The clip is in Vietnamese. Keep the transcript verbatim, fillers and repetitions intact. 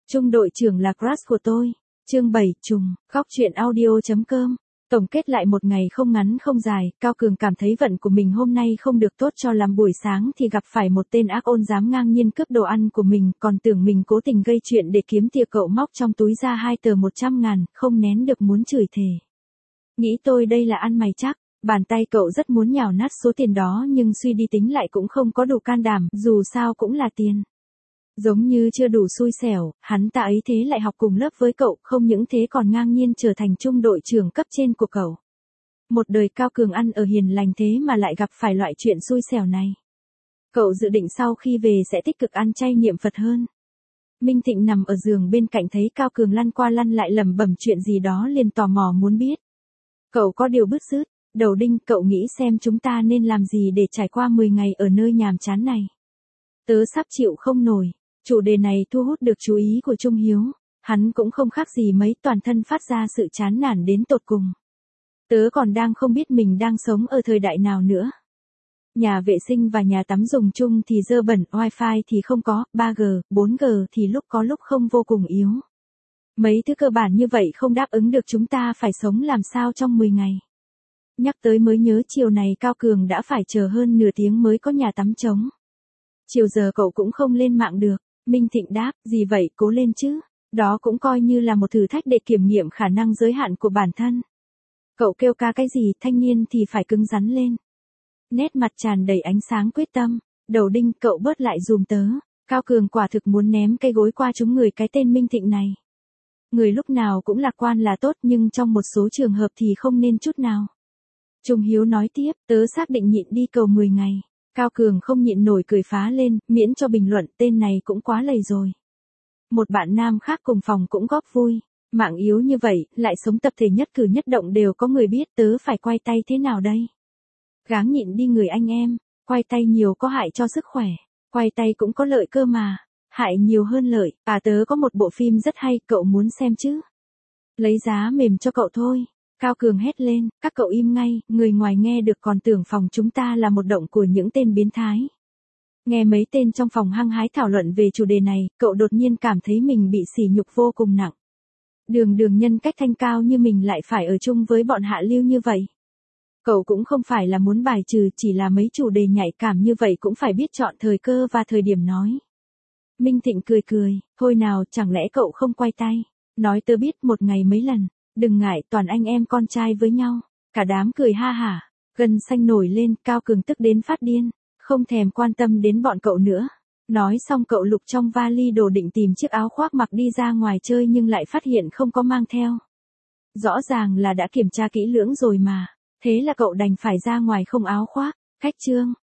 Trung đội trưởng là crush của tôi. Chương bảy, trùng, góc truyện audio.com. Tổng kết lại một ngày không ngắn không dài, Cao Cường cảm thấy vận của mình hôm nay không được tốt cho lắm. Buổi sáng thì gặp phải một tên ác ôn dám ngang nhiên cướp đồ ăn của mình, còn tưởng mình cố tình gây chuyện để kiếm tiền. Cậu móc trong túi ra hai tờ một trăm ngàn, không nén được muốn chửi thề. Nghĩ tôi đây là ăn mày chắc. Bàn tay cậu rất muốn nhào nát số tiền đó, nhưng suy đi tính lại cũng không có đủ can đảm, dù sao cũng là tiền. Giống như chưa đủ xui xẻo, hắn ta ấy thế lại học cùng lớp với cậu, không những thế còn ngang nhiên trở thành trung đội trưởng cấp trên của cậu. Một đời Cao Cường ăn ở hiền lành thế mà lại gặp phải loại chuyện xui xẻo này. Cậu dự định sau khi về sẽ tích cực ăn chay niệm Phật hơn. Minh Thịnh nằm ở giường bên cạnh thấy Cao Cường lăn qua lăn lại lẩm bẩm chuyện gì đó liền tò mò muốn biết. Cậu có điều bứt rứt, đầu đinh, cậu nghĩ xem chúng ta nên làm gì để trải qua mười ngày ở nơi nhàm chán này. Tớ sắp chịu không nổi. Chủ đề này thu hút được chú ý của Trung Hiếu, hắn cũng không khác gì mấy, toàn thân phát ra sự chán nản đến tột cùng. Tớ còn đang không biết mình đang sống ở thời đại nào nữa. Nhà vệ sinh và nhà tắm dùng chung thì dơ bẩn, wifi thì không có, ba G, bốn G thì lúc có lúc không, vô cùng yếu. Mấy thứ cơ bản như vậy không đáp ứng được, chúng ta phải sống làm sao trong mười ngày. Nhắc tới mới nhớ chiều này Cao Cường đã phải chờ hơn nửa tiếng mới có nhà tắm trống. Chiều giờ cậu cũng không lên mạng được. Minh Thịnh đáp, gì vậy, cố lên chứ. Đó cũng coi như là một thử thách để kiểm nghiệm khả năng giới hạn của bản thân. Cậu kêu ca cái gì, thanh niên thì phải cứng rắn lên. Nét mặt tràn đầy ánh sáng quyết tâm. Đầu đinh, cậu bớt lại dùm tớ. Cao Cường quả thực muốn ném cây gối qua trúng người cái tên Minh Thịnh này. Người lúc nào cũng lạc quan là tốt, nhưng trong một số trường hợp thì không nên chút nào. Trung Hiếu nói tiếp, tớ xác định nhịn đi cầu mười ngày. Cao Cường không nhịn nổi cười phá lên, miễn cho bình luận, tên này cũng quá lầy rồi. Một bạn nam khác cùng phòng cũng góp vui. Mạng yếu như vậy, lại sống tập thể nhất cử nhất động đều có người biết, tớ phải quay tay thế nào đây? Gắng nhịn đi người anh em, quay tay nhiều có hại cho sức khỏe, quay tay cũng có lợi cơ mà, hại nhiều hơn lợi. À, tớ có một bộ phim rất hay, cậu muốn xem chứ? Lấy giá mềm cho cậu thôi. Cao Cường hét lên, các cậu im ngay, người ngoài nghe được còn tưởng phòng chúng ta là một động của những tên biến thái. Nghe mấy tên trong phòng hăng hái thảo luận về chủ đề này, cậu đột nhiên cảm thấy mình bị sỉ nhục vô cùng nặng. Đường đường nhân cách thanh cao như mình lại phải ở chung với bọn hạ lưu như vậy. Cậu cũng không phải là muốn bài trừ, chỉ là mấy chủ đề nhạy cảm như vậy cũng phải biết chọn thời cơ và thời điểm nói. Minh Thịnh cười cười, thôi nào, chẳng lẽ cậu không quay tay, nói tớ biết một ngày mấy lần. Đừng ngại, toàn anh em con trai với nhau. Cả đám cười ha hả, gân xanh nổi lên, Cao Cường tức đến phát điên, không thèm quan tâm đến bọn cậu nữa. Nói xong cậu lục trong vali đồ định tìm chiếc áo khoác mặc đi ra ngoài chơi nhưng lại phát hiện không có mang theo. Rõ ràng là đã kiểm tra kỹ lưỡng rồi mà, thế là cậu đành phải ra ngoài không áo khoác. Khách trương,